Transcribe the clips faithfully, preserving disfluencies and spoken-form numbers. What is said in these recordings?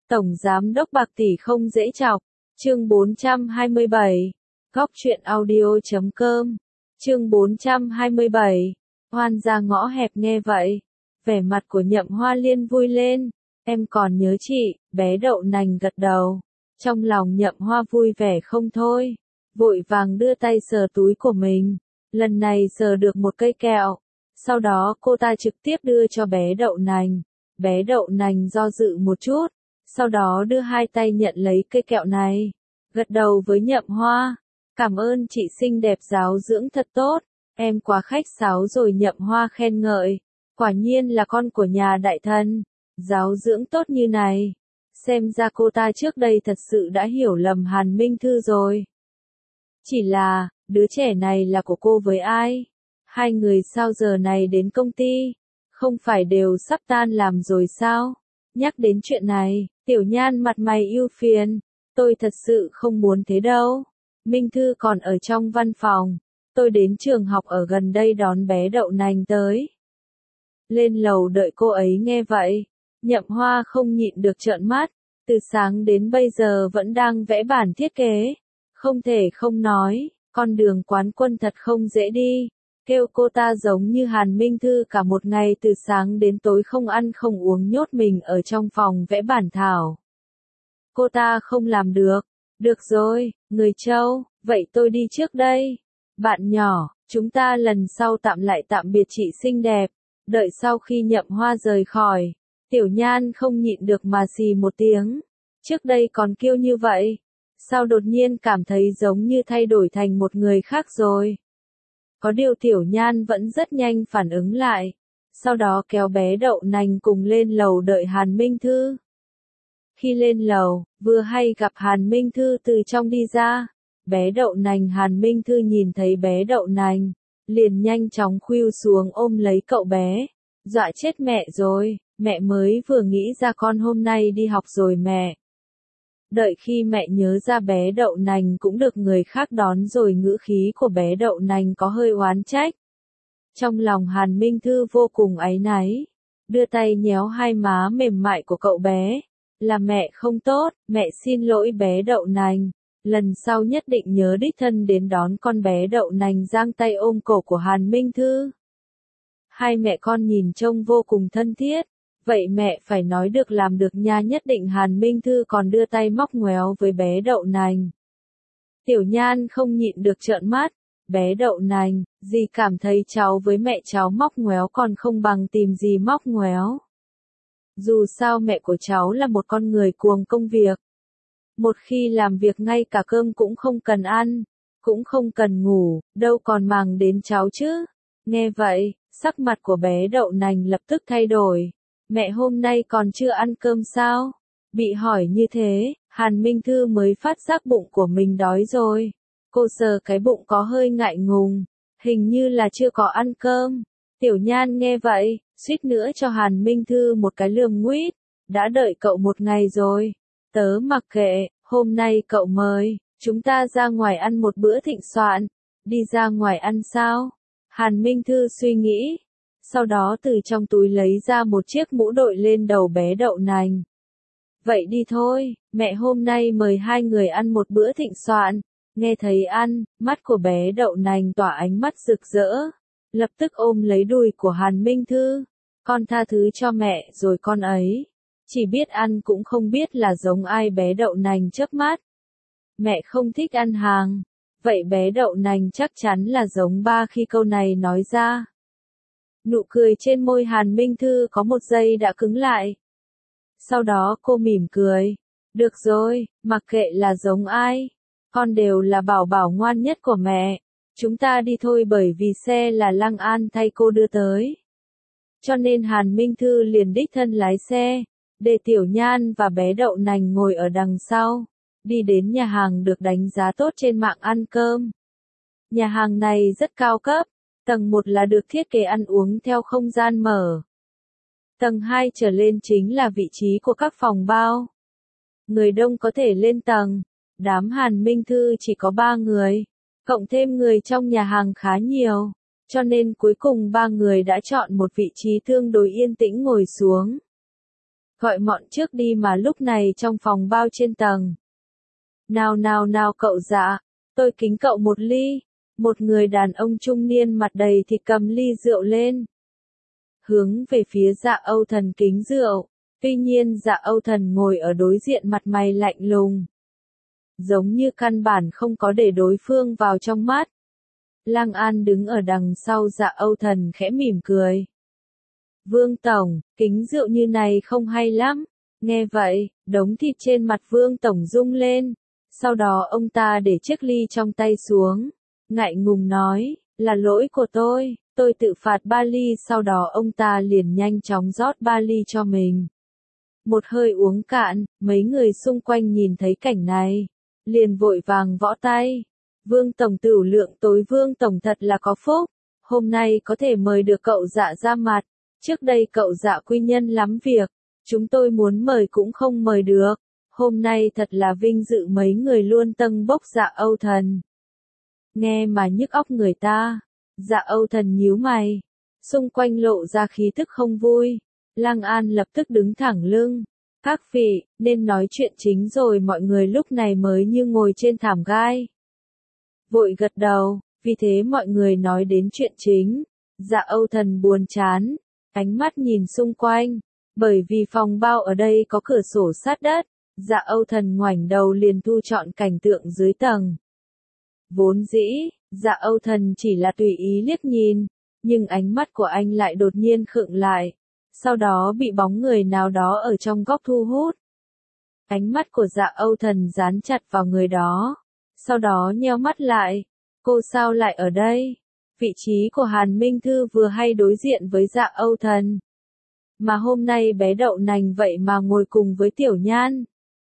Tổng Giám đốc bạc tỷ không dễ chọc. Chương bốn trăm hai mươi bảy. Góc truyện audio chấm com. Chương bốn trăm hai mươi bảy. Hoan ra ngõ hẹp nghe vậy. Vẻ mặt của Nhậm Hoa Liên vui lên. Em còn nhớ chị, bé đậu nành gật đầu. Trong lòng Nhậm Hoa vui vẻ không thôi. Vội vàng đưa tay sờ túi của mình. Lần này sờ được một cây kẹo. Sau đó cô ta trực tiếp đưa cho bé đậu nành. Bé đậu nành do dự một chút. Sau đó đưa hai tay nhận lấy cây kẹo này. Gật đầu với Nhậm Hoa. Cảm ơn chị xinh đẹp giáo dưỡng thật tốt. Em quá khách sáo rồi. Nhậm Hoa khen ngợi. Quả nhiên là con của nhà đại thần. Giáo dưỡng tốt như này. Xem ra cô ta trước đây thật sự đã hiểu lầm Hàn Minh Thư rồi. Chỉ là, đứa trẻ này là của cô với ai? Hai người sao giờ này đến công ty? Không phải đều sắp tan làm rồi sao? Nhắc đến chuyện này, Tiểu Nhan mặt mày ưu phiền. Tôi thật sự không muốn thế đâu. Minh Thư còn ở trong văn phòng. Tôi đến trường học ở gần đây đón bé đậu nành tới. Lên lầu đợi cô ấy nghe vậy. Nhậm Hoa không nhịn được trợn mắt. Từ sáng đến bây giờ vẫn đang vẽ bản thiết kế. Không thể không nói, con đường quán quân thật không dễ đi. Kêu cô ta giống như Hàn Minh Thư cả một ngày từ sáng đến tối không ăn không uống nhốt mình ở trong phòng vẽ bản thảo. Cô ta không làm được. Được rồi, người Châu, vậy tôi đi trước đây. Bạn nhỏ, chúng ta lần sau tạm lại tạm biệt chị xinh đẹp. Đợi sau khi Nhậm Hoa rời khỏi, Tiểu Nhan không nhịn được mà xì một tiếng. Trước đây còn kiêu như vậy. Sao đột nhiên cảm thấy giống như thay đổi thành một người khác rồi. Có điều Tiểu Nhan vẫn rất nhanh phản ứng lại. Sau đó kéo bé đậu nành cùng lên lầu đợi Hàn Minh Thư. Khi lên lầu, vừa hay gặp Hàn Minh Thư từ trong đi ra. Bé đậu nành Hàn Minh Thư nhìn thấy bé đậu nành. Liền nhanh chóng khuỵu xuống ôm lấy cậu bé. Dọa chết mẹ rồi, mẹ mới vừa nghĩ ra con hôm nay đi học rồi mẹ. Đợi khi mẹ nhớ ra bé đậu nành cũng được người khác đón rồi ngữ khí của bé đậu nành có hơi oán trách. Trong lòng Hàn Minh Thư vô cùng áy náy. Đưa tay nhéo hai má mềm mại của cậu bé. Là mẹ không tốt, mẹ xin lỗi bé đậu nành. Lần sau nhất định nhớ đích thân đến đón con. Bé đậu nành giang tay ôm cổ của Hàn Minh Thư. Hai mẹ con nhìn trông vô cùng thân thiết. Vậy mẹ phải nói được làm được nha, nhất định. Hàn Minh Thư còn đưa tay móc ngoéo với bé đậu nành. Tiểu Nhan không nhịn được trợn mắt. Bé đậu nành, dì cảm thấy cháu với mẹ cháu móc ngoéo còn không bằng tìm dì móc ngoéo. Dù sao mẹ của cháu là một con người cuồng công việc. Một khi làm việc ngay cả cơm cũng không cần ăn, cũng không cần ngủ, đâu còn màng đến cháu chứ. Nghe vậy, sắc mặt của bé đậu nành lập tức thay đổi. Mẹ hôm nay còn chưa ăn cơm sao? Bị hỏi như thế, Hàn Minh Thư mới phát giác bụng của mình đói rồi. Cô sờ cái bụng có hơi ngại ngùng, hình như là chưa có ăn cơm. Tiểu Nhan nghe vậy, suýt nữa cho Hàn Minh Thư một cái lườm nguýt. Đã đợi cậu một ngày rồi. Tớ mặc kệ, hôm nay cậu mời, chúng ta ra ngoài ăn một bữa thịnh soạn. Đi ra ngoài ăn sao? Hàn Minh Thư suy nghĩ. Sau đó từ trong túi lấy ra một chiếc mũ đội lên đầu bé đậu nành. Vậy đi thôi, mẹ hôm nay mời hai người ăn một bữa thịnh soạn. Nghe thấy ăn, mắt của bé đậu nành tỏa ánh mắt rực rỡ. Lập tức ôm lấy đùi của Hàn Minh Thư. Con tha thứ cho mẹ rồi con ấy. Chỉ biết ăn cũng không biết là giống ai. Bé đậu nành chớp mắt. Mẹ không thích ăn hàng. Vậy bé đậu nành chắc chắn là giống ba khi câu này nói ra. Nụ cười trên môi Hàn Minh Thư có một giây đã cứng lại. Sau đó cô mỉm cười. Được rồi, mặc kệ là giống ai. Con đều là bảo bảo ngoan nhất của mẹ. Chúng ta đi thôi, bởi vì xe là Lăng An thay cô đưa tới. Cho nên Hàn Minh Thư liền đích thân lái xe. Để Tiểu Nhan và bé đậu nành ngồi ở đằng sau. Đi đến nhà hàng được đánh giá tốt trên mạng ăn cơm. Nhà hàng này rất cao cấp. Tầng một là được thiết kế ăn uống theo không gian mở. Tầng hai trở lên chính là vị trí của các phòng bao. Người đông có thể lên tầng. Đám Hàn Minh Thư chỉ có ba người. Cộng thêm người trong nhà hàng khá nhiều. Cho nên cuối cùng ba người đã chọn một vị trí tương đối yên tĩnh ngồi xuống. gọi mọn trước đi mà lúc này trong phòng bao trên tầng. Nào nào nào cậu Dạ, tôi kính cậu một ly. Một người đàn ông trung niên mặt đầy thịt cầm ly rượu lên. Hướng về phía Dạ Âu Thần kính rượu. Tuy nhiên Dạ Âu Thần ngồi ở đối diện mặt mày lạnh lùng. Giống như căn bản không có để đối phương vào trong mắt. Lang An đứng ở đằng sau Dạ Âu Thần khẽ mỉm cười. Vương Tổng, kính rượu như này không hay lắm. Nghe vậy, đống thịt trên mặt Vương Tổng rung lên. Sau đó ông ta để chiếc ly trong tay xuống. Ngại ngùng nói, là lỗi của tôi, tôi tự phạt ba ly. Sau đó ông ta liền nhanh chóng rót ba ly cho mình. Một hơi uống cạn, mấy người xung quanh nhìn thấy cảnh này. Liền vội vàng võ tay. Vương Tổng tửu lượng tối, Vương Tổng thật là có phúc. Hôm nay có thể mời được cậu Dạ ra mặt. Trước đây cậu Dạ quy nhân lắm việc. Chúng tôi muốn mời cũng không mời được. Hôm nay thật là vinh dự, mấy người luôn tâng bốc Dạ Âu Thần. Nghe mà nhức óc người ta. Dạ Âu Thần nhíu mày. Xung quanh lộ ra khí tức không vui. Lang An lập tức đứng thẳng lưng. Các vị, nên nói chuyện chính rồi. Mọi người lúc này mới như ngồi trên thảm gai. Vội gật đầu, vì thế mọi người nói đến chuyện chính. Dạ Âu Thần buồn chán. Ánh mắt nhìn xung quanh. Bởi vì phòng bao ở đây có cửa sổ sát đất. Dạ Âu Thần ngoảnh đầu liền thu trọn cảnh tượng dưới tầng. Vốn dĩ, Dạ Âu Thần chỉ là tùy ý liếc nhìn, nhưng ánh mắt của anh lại đột nhiên khựng lại, sau đó bị bóng người nào đó ở trong góc thu hút. Ánh mắt của Dạ Âu Thần dán chặt vào người đó, sau đó nheo mắt lại. Cô sao lại ở đây? Vị trí của Hàn Minh Thư vừa hay đối diện với Dạ Âu Thần. Mà hôm nay bé đậu nành vậy mà ngồi cùng với Tiểu Nhan.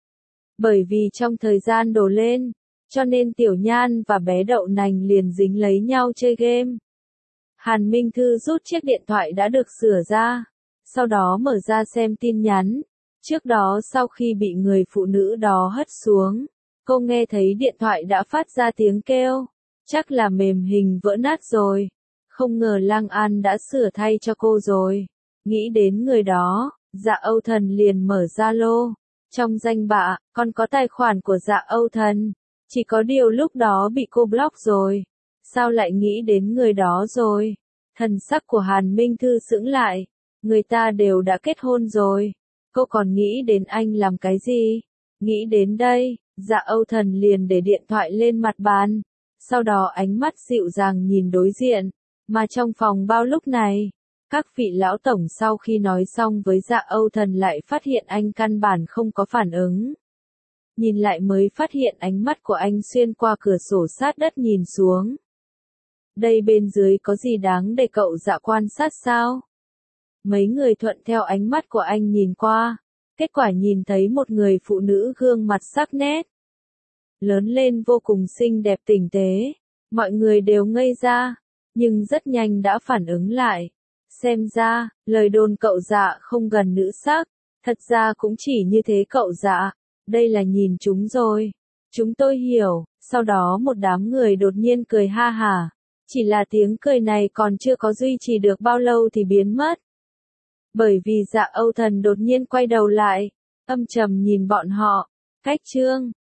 Bởi vì trong thời gian đổ lên, cho nên Tiểu Nhan và bé đậu nành liền dính lấy nhau chơi game. Hàn Minh Thư rút chiếc điện thoại đã được sửa ra, sau đó mở ra xem tin nhắn. Trước đó sau khi bị người phụ nữ đó hất xuống, cô nghe thấy điện thoại đã phát ra tiếng kêu, chắc là mềm hình vỡ nát rồi. Không ngờ Lang An đã sửa thay cho cô rồi. Nghĩ đến người đó, Dạ Âu Thần liền mở Zalo. Trong danh bạ, còn có tài khoản của Dạ Âu Thần. Chỉ có điều lúc đó bị cô block rồi. Sao lại nghĩ đến người đó rồi? Thần sắc của Hàn Minh Thư sững lại. Người ta đều đã kết hôn rồi. Cô còn nghĩ đến anh làm cái gì? Nghĩ đến đây, Dạ Âu Thần liền để điện thoại lên mặt bàn. Sau đó ánh mắt dịu dàng nhìn đối diện. Mà trong phòng bao lúc này, các vị lão tổng sau khi nói xong với Dạ Âu Thần lại phát hiện anh căn bản không có phản ứng. Nhìn lại mới phát hiện ánh mắt của anh xuyên qua cửa sổ sát đất nhìn xuống. Đây bên dưới có gì đáng để cậu Dạ quan sát sao? Mấy người thuận theo ánh mắt của anh nhìn qua. Kết quả nhìn thấy một người phụ nữ gương mặt sắc nét. Lớn lên vô cùng xinh đẹp tinh tế. Mọi người đều ngây ra. Nhưng rất nhanh đã phản ứng lại. Xem ra, lời đồn cậu Dạ không gần nữ sắc. Thật ra cũng chỉ như thế cậu Dạ. Đây là nhìn chúng rồi. Chúng tôi hiểu. Sau đó một đám người đột nhiên cười ha hả. Chỉ là tiếng cười này còn chưa có duy trì được bao lâu thì biến mất. Bởi vì Dạ Âu Thần đột nhiên quay đầu lại. Âm trầm nhìn bọn họ. Cách chương.